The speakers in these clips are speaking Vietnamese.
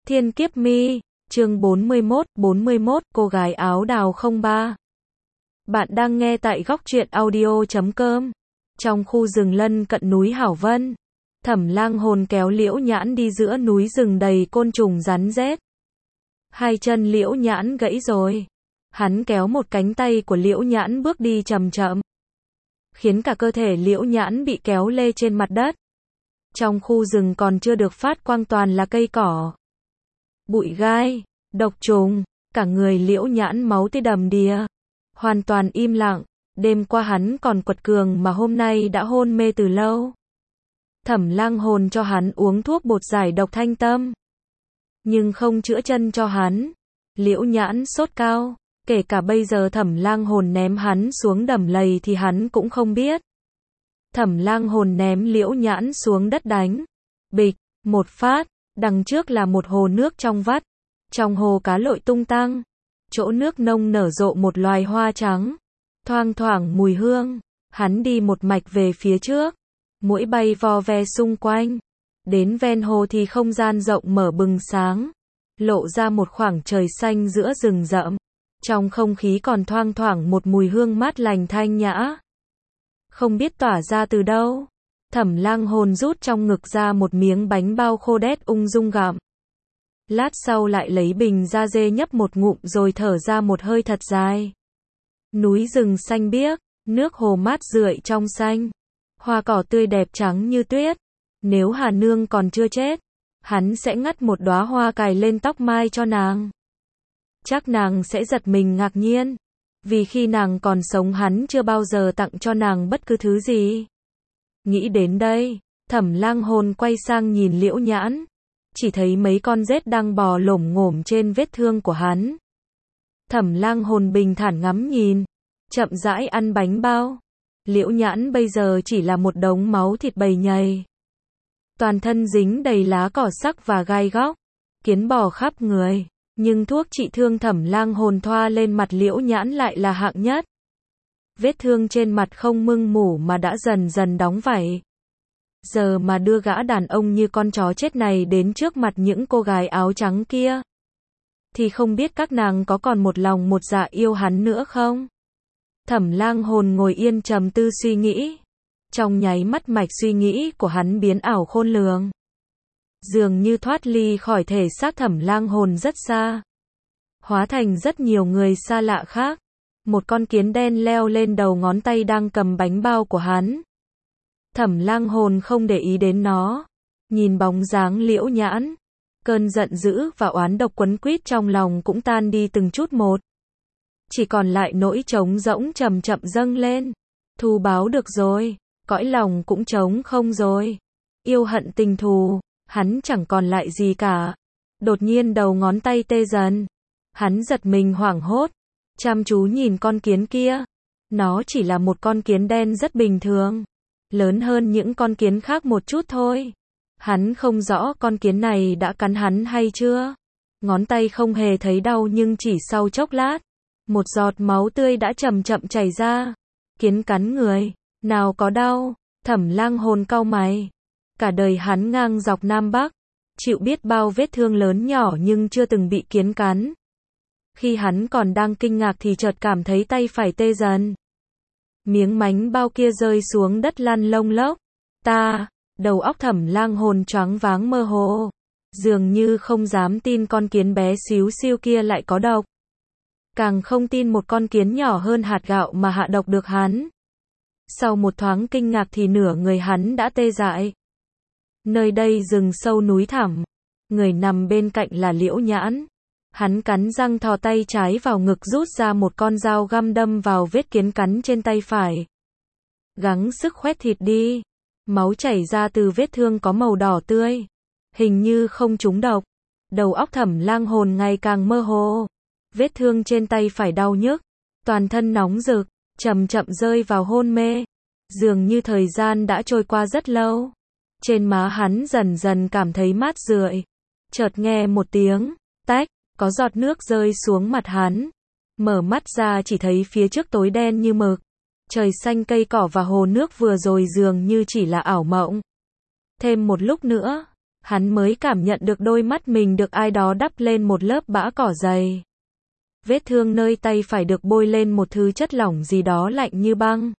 Thiên kiếp mi, chương 41, cô gái áo đào 03. Bạn đang nghe tại góc truyện audio.com. Trong khu rừng lân cận núi Hảo Vân, Thẩm Lang hồn kéo Liễu Nhãn đi giữa núi rừng đầy côn trùng rắn rết. Hai chân Liễu Nhãn gãy rồi. Hắn kéo một cánh tay của Liễu Nhãn bước đi chậm chậm, khiến cả cơ thể Liễu Nhãn bị kéo lê trên mặt đất. Trong khu rừng còn chưa được phát quang toàn là cây cỏ, bụi gai, độc trùng, cả người Liễu Nhãn máu tươi đầm đìa, hoàn toàn im lặng. Đêm qua hắn còn quật cường mà hôm nay đã hôn mê từ lâu. Thẩm Lang hồn cho hắn uống thuốc bột giải độc thanh tâm, nhưng không chữa chân cho hắn. Liễu Nhãn sốt cao, kể cả bây giờ Thẩm Lang hồn ném hắn xuống đầm lầy thì hắn cũng không biết. Thẩm Lang hồn ném Liễu Nhãn xuống đất đánh. Bịch, một phát, đằng trước là một hồ nước trong vắt. Trong hồ cá lội tung tăng. Chỗ nước nông nở rộ một loài hoa trắng, thoang thoảng mùi hương. Hắn đi một mạch về phía trước. Muỗi bay vo ve xung quanh. Đến ven hồ thì không gian rộng mở bừng sáng, lộ ra một khoảng trời xanh giữa rừng rậm. Trong không khí còn thoang thoảng một mùi hương mát lành thanh nhã, không biết tỏa ra từ đâu. Thẩm Lang hồn rút trong ngực ra một miếng bánh bao khô đét ung dung gặm. Lát sau lại lấy bình da dê nhấp một ngụm rồi thở ra một hơi thật dài. Núi rừng xanh biếc, nước hồ mát rượi trong xanh, hoa cỏ tươi đẹp trắng như tuyết. Nếu Hà Nương còn chưa chết, hắn sẽ ngắt một đóa hoa cài lên tóc mai cho nàng. Chắc nàng sẽ giật mình ngạc nhiên, vì khi nàng còn sống hắn chưa bao giờ tặng cho nàng bất cứ thứ gì. Nghĩ đến đây, Thẩm Lang hồn quay sang nhìn Liễu Nhãn, chỉ thấy mấy con rết đang bò lổm ngổm trên vết thương của hắn. Thẩm Lang hồn bình thản ngắm nhìn, chậm rãi ăn bánh bao. Liễu Nhãn bây giờ chỉ là một đống máu thịt bầy nhầy, toàn thân dính đầy lá cỏ sắc và gai góc, kiến bò khắp người. Nhưng thuốc trị thương Thẩm Lang hồn thoa lên mặt Liễu Nhãn lại là hạng nhất. Vết thương trên mặt không mưng mủ mà đã dần dần đóng vảy. Giờ mà đưa gã đàn ông như con chó chết này đến trước mặt những cô gái áo trắng kia, thì không biết các nàng có còn một lòng một dạ yêu hắn nữa không? Thẩm Lang hồn ngồi yên trầm tư suy nghĩ. Trong nháy mắt mạch suy nghĩ của hắn biến ảo khôn lường, dường như thoát ly khỏi thể xác Thẩm Lang hồn rất xa, hóa thành rất nhiều người xa lạ khác. Một con kiến đen leo lên đầu ngón tay đang cầm bánh bao của hắn. Thẩm Lang hồn không để ý đến nó, nhìn bóng dáng Liễu Nhãn, cơn giận dữ và oán độc quấn quýt trong lòng cũng tan đi từng chút một. Chỉ còn lại nỗi trống rỗng chậm chậm dâng lên. Thù báo được rồi, cõi lòng cũng trống không rồi. Yêu hận tình thù, hắn chẳng còn lại gì cả. Đột nhiên đầu ngón tay tê dần. Hắn giật mình hoảng hốt, chăm chú nhìn con kiến kia. Nó chỉ là một con kiến đen rất bình thường, lớn hơn những con kiến khác một chút thôi. Hắn không rõ con kiến này đã cắn hắn hay chưa. Ngón tay không hề thấy đau nhưng chỉ sau chốc lát, một giọt máu tươi đã chậm chậm chảy ra. Kiến cắn người, nào có đau? Thẩm Lang hồn cau mày. Cả đời hắn ngang dọc Nam Bắc, chịu biết bao vết thương lớn nhỏ nhưng chưa từng bị kiến cắn. Khi hắn còn đang kinh ngạc thì chợt cảm thấy tay phải tê dần. Miếng bánh bao kia rơi xuống đất lăn lông lốc. Đầu óc Thẩm Lang hồn choáng váng mơ hồ, dường như không dám tin con kiến bé xíu xiu kia lại có độc. Càng không tin một con kiến nhỏ hơn hạt gạo mà hạ độc được hắn. Sau một thoáng kinh ngạc thì nửa người hắn đã tê dại. Nơi đây rừng sâu núi thẳm, người nằm bên cạnh là Liễu Nhãn. Hắn cắn răng thò tay trái vào ngực rút ra một con dao găm đâm vào vết kiến cắn trên tay phải. Gắng sức khoét thịt đi. Máu chảy ra từ vết thương có màu đỏ tươi, hình như không trúng độc. Đầu óc Thẩm Lang hồn ngày càng mơ hồ. Vết thương trên tay phải đau nhức, toàn thân nóng rực, chậm chậm rơi vào hôn mê. Dường như thời gian đã trôi qua rất lâu. Trên má hắn dần dần cảm thấy mát rượi. Chợt nghe một tiếng tách, có giọt nước rơi xuống mặt hắn. Mở mắt ra chỉ thấy phía trước tối đen như mực. Trời xanh cây cỏ và hồ nước vừa rồi dường như chỉ là ảo mộng. Thêm một lúc nữa, hắn mới cảm nhận được đôi mắt mình được ai đó đắp lên một lớp bã cỏ dày. Vết thương nơi tay phải được bôi lên một thứ chất lỏng gì đó lạnh như băng.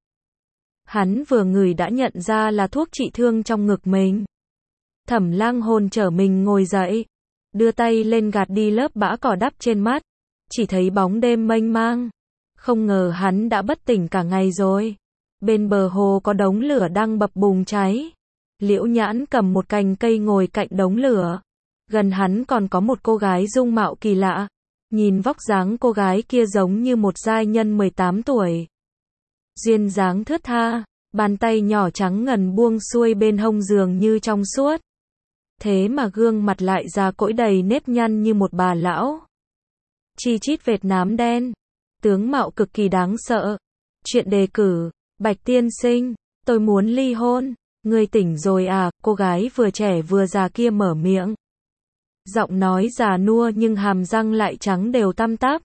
Hắn vừa ngửi đã nhận ra là thuốc trị thương trong ngực mình. Thẩm Lang Hồn trở mình ngồi dậy, đưa tay lên gạt đi lớp bã cỏ đắp trên mắt, chỉ thấy bóng đêm mênh mang. Không ngờ hắn đã bất tỉnh cả ngày rồi. Bên bờ hồ có đống lửa đang bập bùng cháy. Liễu Nhãn cầm một cành cây ngồi cạnh đống lửa. Gần hắn còn có một cô gái dung mạo kỳ lạ. Nhìn vóc dáng cô gái kia giống như một giai nhân 18 tuổi. Duyên dáng thướt tha, bàn tay nhỏ trắng ngần buông xuôi bên hông giường như trong suốt. Thế mà gương mặt lại già cỗi đầy nếp nhăn như một bà lão. Chi chít vệt nám đen. Tướng mạo cực kỳ đáng sợ. Chuyện đề cử, Bạch tiên sinh, tôi muốn ly hôn. Ngươi tỉnh rồi à, cô gái vừa trẻ vừa già kia mở miệng. Giọng nói già nua nhưng hàm răng lại trắng đều tăm tắp.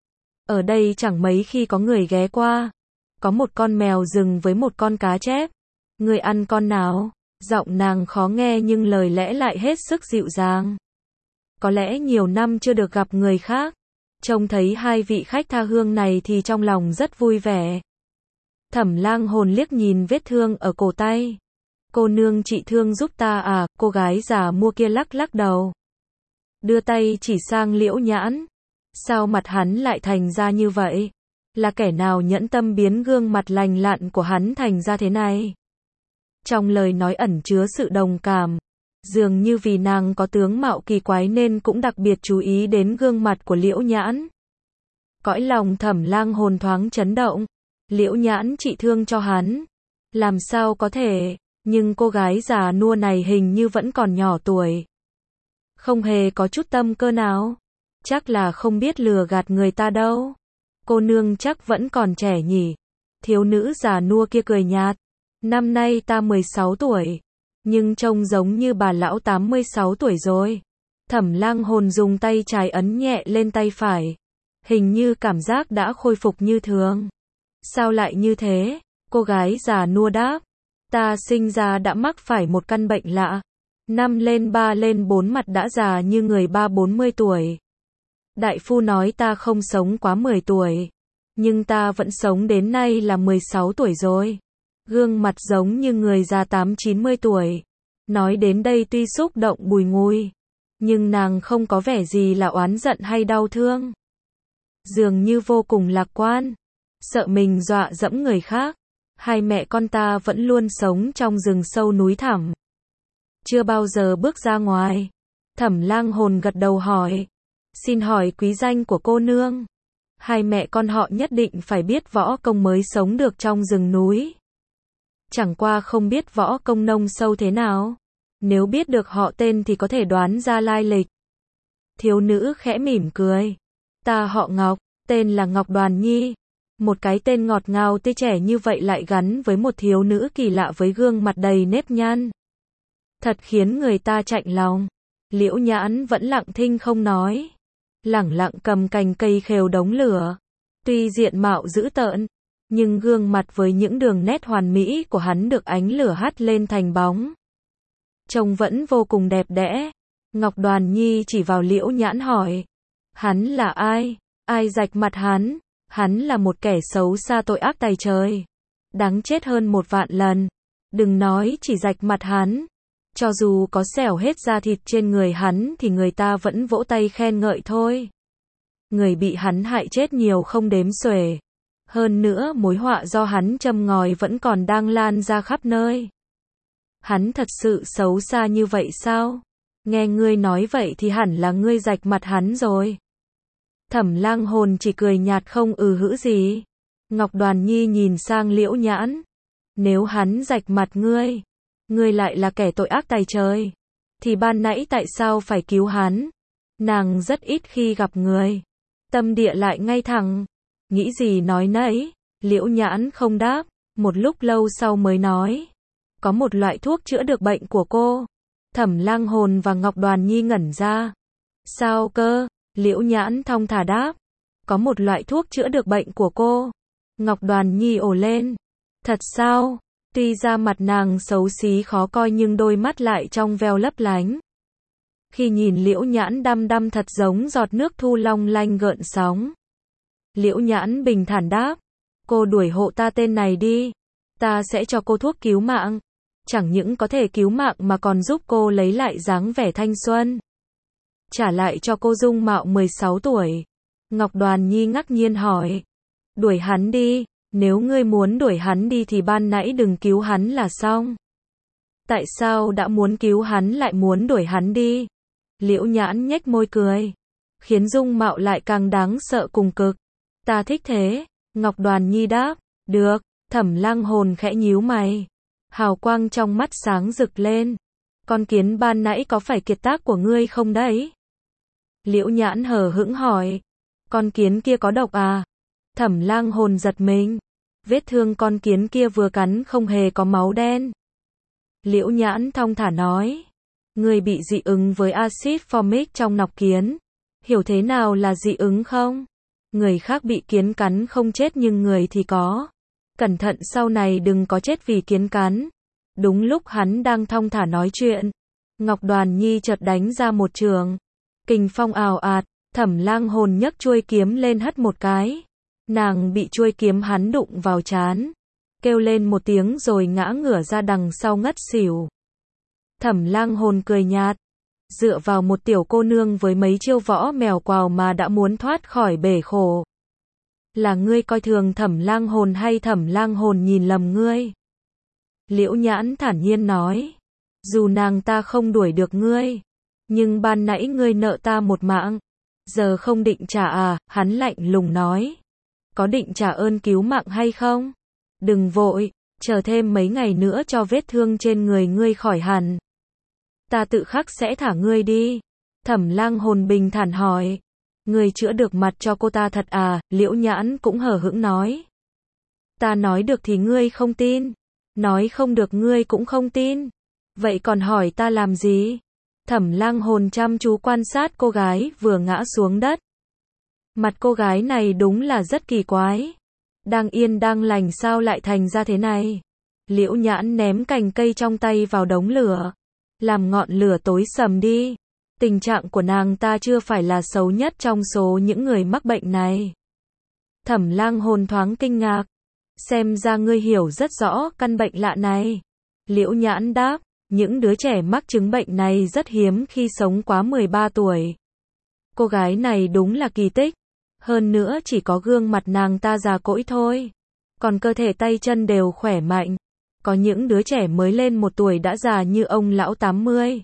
Ở đây chẳng mấy khi có người ghé qua. Có một con mèo rừng với một con cá chép. Ngươi ăn con nào? Giọng nàng khó nghe nhưng lời lẽ lại hết sức dịu dàng. Có lẽ nhiều năm chưa được gặp người khác. Trông thấy hai vị khách tha hương này thì trong lòng rất vui vẻ. Thẩm Lang Hồn liếc nhìn vết thương ở cổ tay. Cô nương trị thương giúp ta à, cô gái già mua kia lắc lắc đầu. Đưa tay chỉ sang Liễu Nhãn. Sao mặt hắn lại thành ra như vậy? Là kẻ nào nhẫn tâm biến gương mặt lành lặn của hắn thành ra thế này? Trong lời nói ẩn chứa sự đồng cảm. Dường như vì nàng có tướng mạo kỳ quái nên cũng đặc biệt chú ý đến gương mặt của Liễu Nhãn. Cõi lòng Thẩm Lang Hồn thoáng chấn động. Liễu Nhãn trị thương cho hắn. Làm sao có thể, nhưng cô gái già nua này hình như vẫn còn nhỏ tuổi. Không hề có chút tâm cơ nào. Chắc là không biết lừa gạt người ta đâu. Cô nương chắc vẫn còn trẻ nhỉ. Thiếu nữ già nua kia cười nhạt. Năm nay ta 16 tuổi. Nhưng trông giống như bà lão 86 tuổi rồi. Thẩm Lang Hồn dùng tay trái ấn nhẹ lên tay phải. Hình như cảm giác đã khôi phục như thường. Sao lại như thế? Cô gái già nua đáp. Ta sinh ra đã mắc phải một căn bệnh lạ. 5 lên 3 lên 4 mặt đã già như người 30-40 tuổi. Đại phu nói ta không sống quá 10 tuổi. Nhưng ta vẫn sống đến nay là 16 tuổi rồi. Gương mặt giống như người già 8-90 tuổi. Nói đến đây tuy xúc động bùi ngùi. Nhưng nàng không có vẻ gì là oán giận hay đau thương. Dường như vô cùng lạc quan. Sợ mình dọa dẫm người khác. Hai mẹ con ta vẫn luôn sống trong rừng sâu núi thẳm. Chưa bao giờ bước ra ngoài. Thẩm Lang Hồn gật đầu hỏi. Xin hỏi quý danh của cô nương. Hai mẹ con họ nhất định phải biết võ công mới sống được trong rừng núi. Chẳng qua không biết võ công nông sâu thế nào. Nếu biết được họ tên thì có thể đoán ra lai lịch. Thiếu nữ khẽ mỉm cười. Ta họ Ngọc, tên là Ngọc Đoàn Nhi. Một cái tên ngọt ngào tươi trẻ như vậy lại gắn với một thiếu nữ kỳ lạ với gương mặt đầy nếp nhăn. Thật khiến người ta chạnh lòng. Liễu Nhãn vẫn lặng thinh không nói. Lẳng lặng cầm cành cây khều đống lửa. Tuy diện mạo dữ tợn, nhưng gương mặt với những đường nét hoàn mỹ của hắn được ánh lửa hắt lên thành bóng. Trông vẫn vô cùng đẹp đẽ. Ngọc Đoàn Nhi chỉ vào Liễu Nhãn hỏi. Hắn là ai? Ai rạch mặt hắn? Hắn là một kẻ xấu xa tội ác tày trời. Đáng chết hơn 1 vạn lần. Đừng nói chỉ rạch mặt hắn. Cho dù có xẻo hết da thịt trên người hắn thì người ta vẫn vỗ tay khen ngợi thôi. Người bị hắn hại chết nhiều không đếm xuể. Hơn nữa mối họa do hắn châm ngòi vẫn còn đang lan ra khắp nơi. Hắn thật sự xấu xa như vậy sao? Nghe ngươi nói vậy thì hẳn là ngươi rạch mặt hắn rồi. Thẩm Lang Hồn chỉ cười nhạt không hữ gì. Ngọc Đoàn Nhi nhìn sang Liễu Nhãn. Nếu hắn rạch mặt ngươi, ngươi lại là kẻ tội ác tày trời, thì ban nãy tại sao phải cứu hắn? Nàng rất ít khi gặp người. Tâm địa lại ngay thẳng. Nghĩ gì nói nấy. Liễu Nhãn không đáp. Một lúc lâu sau mới nói. Có một loại thuốc chữa được bệnh của cô. Thẩm Lang Hồn và Ngọc Đoàn Nhi ngẩn ra. Sao cơ? Liễu Nhãn thong thả đáp. Có một loại thuốc chữa được bệnh của cô. Ngọc Đoàn Nhi ồ lên. Thật sao? Tuy ra mặt nàng xấu xí khó coi nhưng đôi mắt lại trong veo lấp lánh. Khi nhìn Liễu Nhãn đăm đăm thật giống giọt nước thu long lanh gợn sóng. Liễu Nhãn bình thản đáp, cô đuổi hộ ta tên này đi. Ta sẽ cho cô thuốc cứu mạng. Chẳng những có thể cứu mạng mà còn giúp cô lấy lại dáng vẻ thanh xuân. Trả lại cho cô dung mạo 16 tuổi. Ngọc Đoàn Nhi ngạc nhiên hỏi. Đuổi hắn đi, nếu ngươi muốn đuổi hắn đi thì ban nãy đừng cứu hắn là xong. Tại sao đã muốn cứu hắn lại muốn đuổi hắn đi? Liễu Nhãn nhếch môi cười. Khiến dung mạo lại càng đáng sợ cùng cực. Ta thích thế. Ngọc Đoàn Nhi đáp. Được. Thẩm Lang Hồn khẽ nhíu mày. Hào quang trong mắt sáng rực lên. Con kiến ban nãy có phải kiệt tác của ngươi không đấy? Liễu Nhãn hờ hững hỏi. Con kiến kia có độc à? Thẩm Lang Hồn giật mình. Vết thương con kiến kia vừa cắn không hề có máu đen. Liễu Nhãn thong thả nói. Ngươi bị dị ứng với axit formic trong nọc kiến. Hiểu thế nào là dị ứng không? Người khác bị kiến cắn không chết nhưng người thì có. Cẩn thận sau này đừng có chết vì kiến cắn. Đúng lúc hắn đang thong thả nói chuyện, Ngọc Đoàn Nhi chợt đánh ra một trường. Kình phong ào ạt, Thẩm Lang Hồn nhấc chuôi kiếm lên hất một cái. Nàng bị chuôi kiếm hắn đụng vào trán. Kêu lên một tiếng rồi ngã ngửa ra đằng sau ngất xỉu. Thẩm Lang Hồn cười nhạt. Dựa vào một tiểu cô nương với mấy chiêu võ mèo quào mà đã muốn thoát khỏi bể khổ. Là ngươi coi thường Thẩm Lang Hồn hay Thẩm Lang Hồn nhìn lầm ngươi? Liễu Nhãn thản nhiên nói. Dù nàng ta không đuổi được ngươi, nhưng ban nãy ngươi nợ ta một mạng. Giờ không định trả à? Hắn lạnh lùng nói. Có định trả ơn cứu mạng hay không? Đừng vội, chờ thêm mấy ngày nữa cho vết thương trên người ngươi khỏi hẳn. Ta tự khắc sẽ thả ngươi đi. Thẩm Lang Hồn bình thản hỏi. Ngươi chữa được mặt cho cô ta thật à? Liễu Nhãn cũng hờ hững nói. Ta nói được thì ngươi không tin. Nói không được ngươi cũng không tin. Vậy còn hỏi ta làm gì? Thẩm Lang Hồn chăm chú quan sát cô gái vừa ngã xuống đất. Mặt cô gái này đúng là rất kỳ quái. Đang yên đang lành sao lại thành ra thế này? Liễu Nhãn ném cành cây trong tay vào đống lửa. Làm ngọn lửa tối sầm đi. Tình trạng của nàng ta chưa phải là xấu nhất trong số những người mắc bệnh này. Thẩm Lang Hồn thoáng kinh ngạc. Xem ra ngươi hiểu rất rõ căn bệnh lạ này. Liễu Nhãn đáp. Những đứa trẻ mắc chứng bệnh này rất hiếm khi sống quá 13 tuổi. Cô gái này đúng là kỳ tích. Hơn nữa chỉ có gương mặt nàng ta già cỗi thôi. Còn cơ thể tay chân đều khỏe mạnh. Có những đứa trẻ mới lên 1 tuổi đã già như ông lão 80.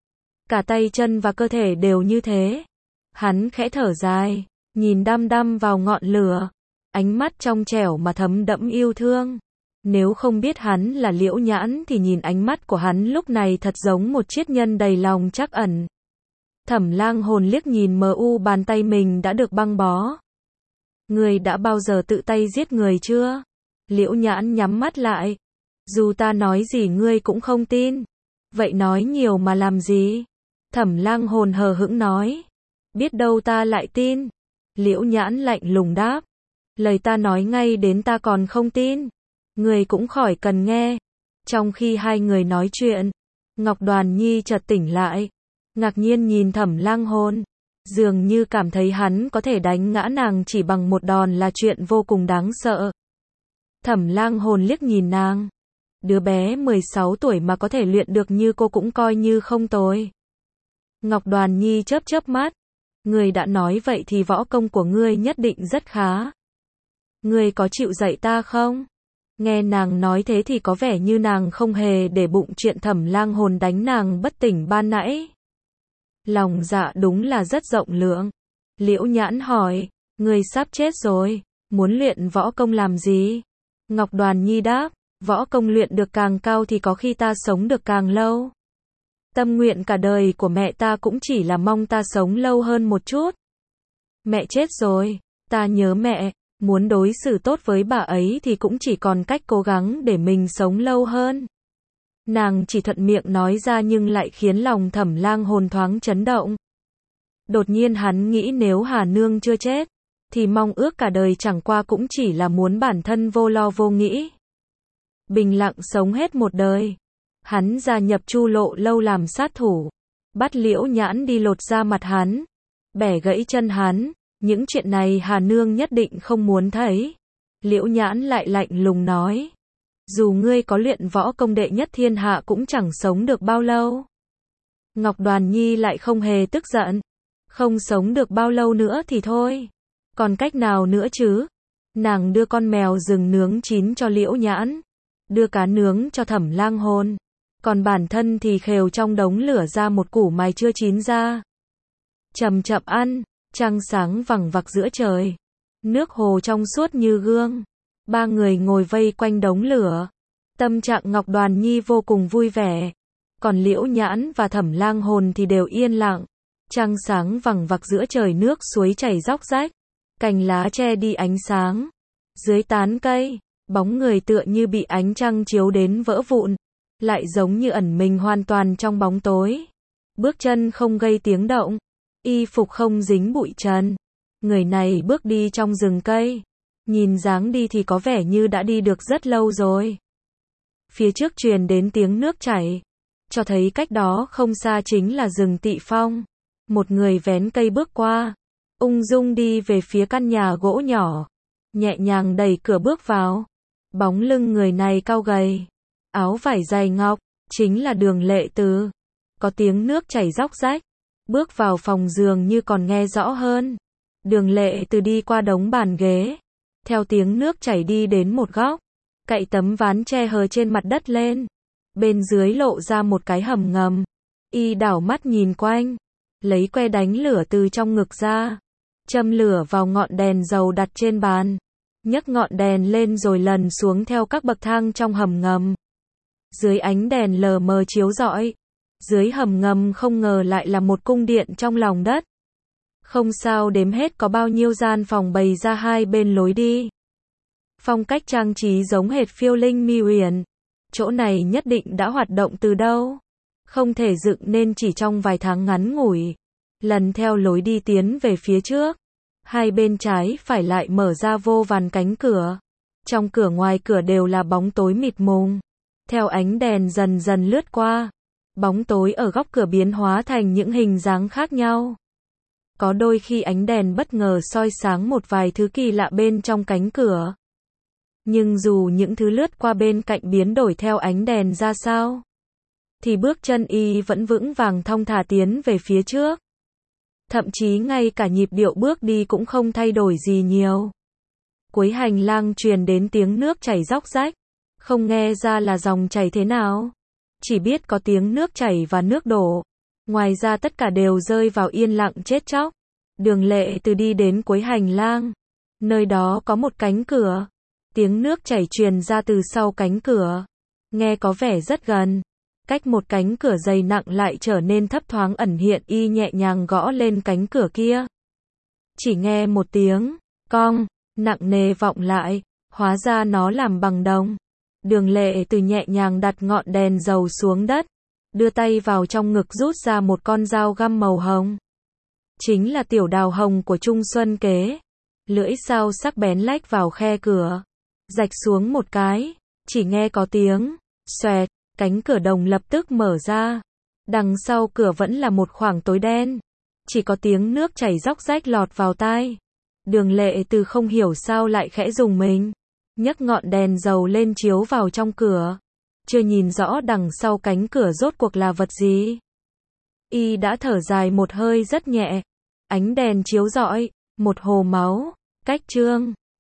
Cả tay chân và cơ thể đều như thế. Hắn khẽ thở dài, nhìn đăm đăm vào ngọn lửa. Ánh mắt trong trẻo mà thấm đẫm yêu thương. Nếu không biết hắn là Liễu Nhãn thì nhìn ánh mắt của hắn lúc này thật giống một triết nhân đầy lòng trắc ẩn. Thẩm Lang Hồn liếc nhìn bàn tay mình đã được băng bó. Ngươi đã bao giờ tự tay giết người chưa? Liễu Nhãn nhắm mắt lại. Dù ta nói gì ngươi cũng không tin. Vậy nói nhiều mà làm gì? Thẩm Lang Hồn hờ hững nói. Biết đâu ta lại tin. Liễu Nhãn lạnh lùng đáp. Lời ta nói ngay đến ta còn không tin. Người cũng khỏi cần nghe. Trong khi hai người nói chuyện, Ngọc Đoàn Nhi chợt tỉnh lại. Ngạc nhiên nhìn Thẩm Lang Hồn. Dường như cảm thấy hắn có thể đánh ngã nàng chỉ bằng một đòn là chuyện vô cùng đáng sợ. Thẩm Lang Hồn liếc nhìn nàng. Đứa bé 16 tuổi mà có thể luyện được như cô cũng coi như không tồi. Ngọc Đoàn Nhi chớp chớp mắt. Ngươi đã nói vậy thì võ công của ngươi nhất định rất khá. Ngươi có chịu dạy ta không? Nghe nàng nói thế thì có vẻ như nàng không hề để bụng chuyện Thẩm Lang Hồn đánh nàng bất tỉnh ban nãy. Lòng dạ đúng là rất rộng lượng. Liễu Nhãn hỏi, ngươi sắp chết rồi, muốn luyện võ công làm gì? Ngọc Đoàn Nhi đáp, võ công luyện được càng cao thì có khi ta sống được càng lâu. Tâm nguyện cả đời của mẹ ta cũng chỉ là mong ta sống lâu hơn một chút. Mẹ chết rồi, ta nhớ mẹ, muốn đối xử tốt với bà ấy thì cũng chỉ còn cách cố gắng để mình sống lâu hơn. Nàng chỉ thuận miệng nói ra nhưng lại khiến lòng Thẩm Lang Hồn thoáng chấn động. Đột nhiên hắn nghĩ nếu Hà Nương chưa chết, thì mong ước cả đời chẳng qua cũng chỉ là muốn bản thân vô lo vô nghĩ. bình lặng sống hết một đời. Hắn gia nhập Chu Lộ Lâu làm sát thủ, bắt Liễu Nhãn đi lột da mặt hắn, bẻ gãy chân hắn, những chuyện này Hà Nương nhất định không muốn thấy. Liễu Nhãn lại lạnh lùng nói, dù ngươi có luyện võ công đệ nhất thiên hạ cũng chẳng sống được bao lâu. Ngọc Đoàn Nhi lại không hề tức giận, không sống được bao lâu nữa thì thôi, còn cách nào nữa chứ? Nàng đưa con mèo rừng nướng chín cho Liễu Nhãn, đưa cá nướng cho Thẩm Lang Hồn, còn bản thân thì khều trong đống lửa ra một củ mài chưa chín ra. Chậm chậm ăn, trăng sáng vằng vặc giữa trời, nước hồ trong suốt như gương. Ba người ngồi vây quanh đống lửa, tâm trạng Ngọc Đoàn Nhi vô cùng vui vẻ, còn Liễu Nhãn và Thẩm Lang Hồn thì đều yên lặng. Trăng sáng vằng vặc giữa trời, nước suối chảy róc rách, cành lá che đi ánh sáng. Dưới tán cây, bóng người tựa như bị ánh trăng chiếu đến vỡ vụn, lại giống như ẩn mình hoàn toàn trong bóng tối. Bước chân không gây tiếng động, y phục không dính bụi trần. Người này bước đi trong rừng cây, nhìn dáng đi thì có vẻ như đã đi được rất lâu rồi. Phía trước truyền đến tiếng nước chảy, cho thấy cách đó không xa chính là rừng Tị Phong. Một người vén cây bước qua, ung dung đi về phía căn nhà gỗ nhỏ, nhẹ nhàng đẩy cửa bước vào. Bóng lưng người này cao gầy, áo vải dày ngọc, chính là Đường Lệ Từ. Có tiếng nước chảy róc rách, bước vào phòng giường như còn nghe rõ hơn. Đường Lệ Từ đi qua đống bàn ghế, theo tiếng nước chảy đi đến một góc, cậy tấm ván che hờ trên mặt đất lên. Bên dưới lộ ra một cái hầm ngầm. Y đảo mắt nhìn quanh, lấy que đánh lửa từ trong ngực ra, châm lửa vào ngọn đèn dầu đặt trên bàn, nhấc ngọn đèn lên rồi lần xuống theo các bậc thang trong hầm ngầm. Dưới ánh đèn lờ mờ chiếu rọi, dưới hầm ngầm không ngờ lại là một cung điện trong lòng đất. Không sao đếm hết có bao nhiêu gian phòng bày ra hai bên lối đi. Phong cách trang trí giống hệt Phiêu Linh Mi Huyền. Chỗ này nhất định đã hoạt động từ đâu, không thể dựng nên chỉ trong vài tháng ngắn ngủi. Lần theo lối đi tiến về phía trước, hai bên trái phải lại mở ra vô vàn cánh cửa. Trong cửa ngoài cửa đều là bóng tối mịt mùng. Theo ánh đèn dần dần lướt qua, bóng tối ở góc cửa biến hóa thành những hình dáng khác nhau. Có đôi khi ánh đèn bất ngờ soi sáng một vài thứ kỳ lạ bên trong cánh cửa. Nhưng dù những thứ lướt qua bên cạnh biến đổi theo ánh đèn ra sao, thì bước chân y vẫn vững vàng thong thả tiến về phía trước. Thậm chí ngay cả nhịp điệu bước đi cũng không thay đổi gì nhiều. Cuối hành lang truyền đến tiếng nước chảy róc rách, không nghe ra là dòng chảy thế nào, chỉ biết có tiếng nước chảy và nước đổ. Ngoài ra tất cả đều rơi vào yên lặng chết chóc. Đường Lệ Từ đi đến cuối hành lang, nơi đó có một cánh cửa. Tiếng nước chảy truyền ra từ sau cánh cửa, nghe có vẻ rất gần. Cách một cánh cửa dày nặng lại trở nên thấp thoáng ẩn hiện, y nhẹ nhàng gõ lên cánh cửa kia. Chỉ nghe một tiếng cong nặng nề vọng lại, hóa ra nó làm bằng đồng. Đường Lệ Từ nhẹ nhàng đặt ngọn đèn dầu xuống đất, đưa tay vào trong ngực rút ra một con dao găm màu hồng. Chính là tiểu đào hồng của Trung Xuân Kế. Lưỡi dao sắc bén lách vào khe cửa, rạch xuống một cái, chỉ nghe có tiếng xoẹt, cánh cửa đồng lập tức mở ra. Đằng sau cửa vẫn là một khoảng tối đen, chỉ có tiếng nước chảy róc rách lọt vào tai. Đường Lệ Từ không hiểu sao lại khẽ rùng mình, nhấc ngọn đèn dầu lên chiếu vào trong cửa. Chưa nhìn rõ đằng sau cánh cửa rốt cuộc là vật gì, y đã thở dài một hơi rất nhẹ. Ánh đèn chiếu rọi một hồ máu, cách chương